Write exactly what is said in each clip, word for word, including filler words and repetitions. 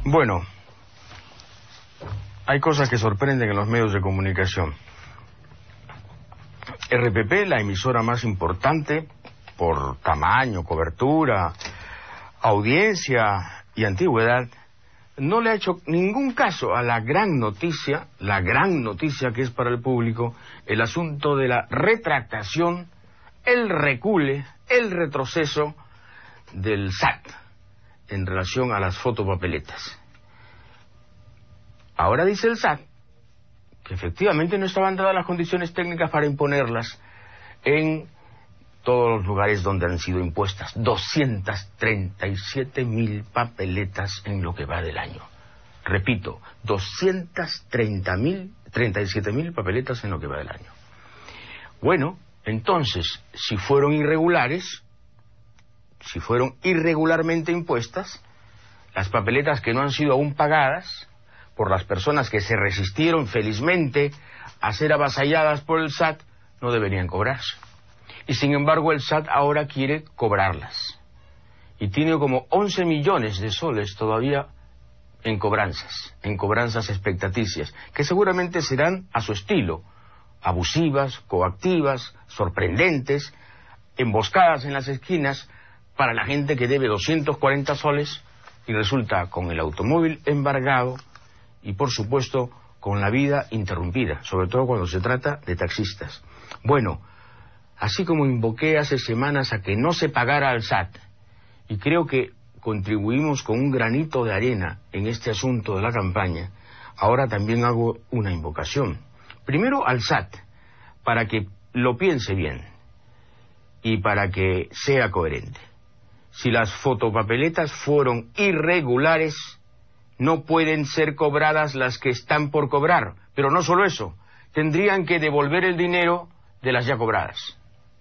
Bueno, hay cosas que sorprenden en los medios de comunicación. R P P, la emisora más importante por tamaño, cobertura, audiencia y antigüedad, no le ha hecho ningún caso a la gran noticia, la gran noticia que es para el público, el asunto de la retractación, el recule, el retroceso del S A T en relación a las fotopapeletas. Ahora dice el S A T que efectivamente no estaban dadas las condiciones técnicas para imponerlas en todos los lugares donde han sido impuestas. doscientas treinta y siete mil papeletas en lo que va del año. Repito, doscientas treinta y siete mil papeletas en lo que va del año. Bueno, entonces, si fueron irregulares, si fueron irregularmente impuestas, las papeletas que no han sido aún pagadas por las personas que se resistieron felizmente a ser avasalladas por el S A T, no deberían cobrarse. Y sin embargo el S A T ahora quiere cobrarlas. Y tiene como once millones de soles todavía en cobranzas, en cobranzas expectaticias, que seguramente serán a su estilo, abusivas, coactivas, sorprendentes, emboscadas en las esquinas para la gente que debe doscientos cuarenta soles y resulta con el automóvil embargado y por supuesto con la vida interrumpida, sobre todo cuando se trata de taxistas. Bueno, así como invoqué hace semanas a que no se pagara al S A T, y creo que contribuimos con un granito de arena en este asunto de la campaña, ahora también hago una invocación. Primero al S A T, para que lo piense bien y para que sea coherente. Si las fotopapeletas fueron irregulares, no pueden ser cobradas las que están por cobrar. Pero no solo eso, tendrían que devolver el dinero de las ya cobradas.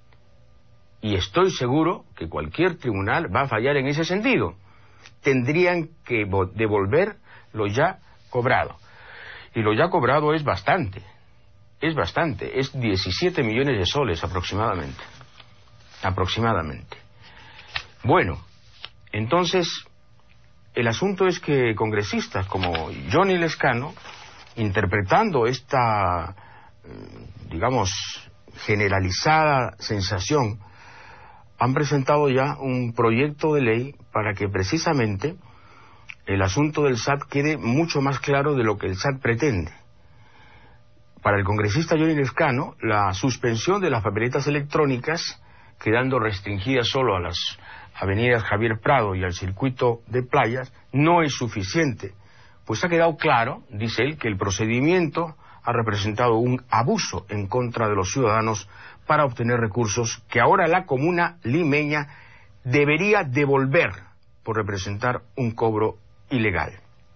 Y estoy seguro que cualquier tribunal va a fallar en ese sentido. Tendrían que devolver lo ya cobrado. Y lo ya cobrado es bastante. Es bastante. Es diecisiete millones de soles aproximadamente. Aproximadamente. Bueno, entonces, el asunto es que congresistas como Johnny Lescano, interpretando esta, digamos, generalizada sensación, han presentado ya un proyecto de ley para que precisamente el asunto del S A T quede mucho más claro de lo que el S A T pretende. Para el congresista Johnny Lescano, la suspensión de las papeletas electrónicas, quedando restringidas solo a las avenidas Javier Prado y al circuito de playas, no es suficiente, pues ha quedado claro, dice él, que el procedimiento ha representado un abuso en contra de los ciudadanos para obtener recursos que ahora la comuna limeña debería devolver por representar un cobro ilegal.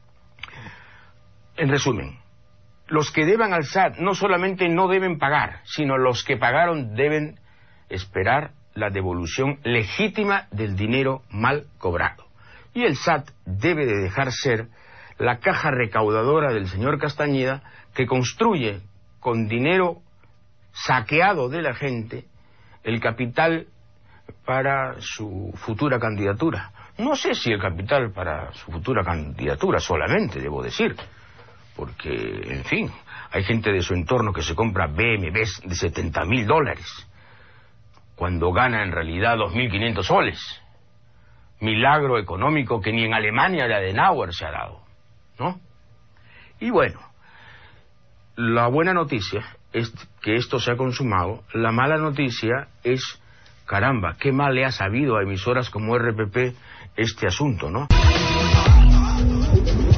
En resumen, los que deban al S A T no solamente no deben pagar, sino los que pagaron deben esperar la devolución legítima del dinero mal cobrado. Y el S A T debe de dejar ser la caja recaudadora del señor Castañeda, que construye con dinero saqueado de la gente el capital para su futura candidatura. No sé si el capital para su futura candidatura solamente, debo decir, porque, en fin, hay gente de su entorno que se compra B M Ws de setenta mil dólares, cuando gana en realidad dos mil quinientos soles. Milagro económico que ni en Alemania de Adenauer se ha dado, ¿no? Y bueno, la buena noticia es que esto se ha consumado. La mala noticia es, caramba, qué mal le ha sabido a emisoras como R P P este asunto, ¿no?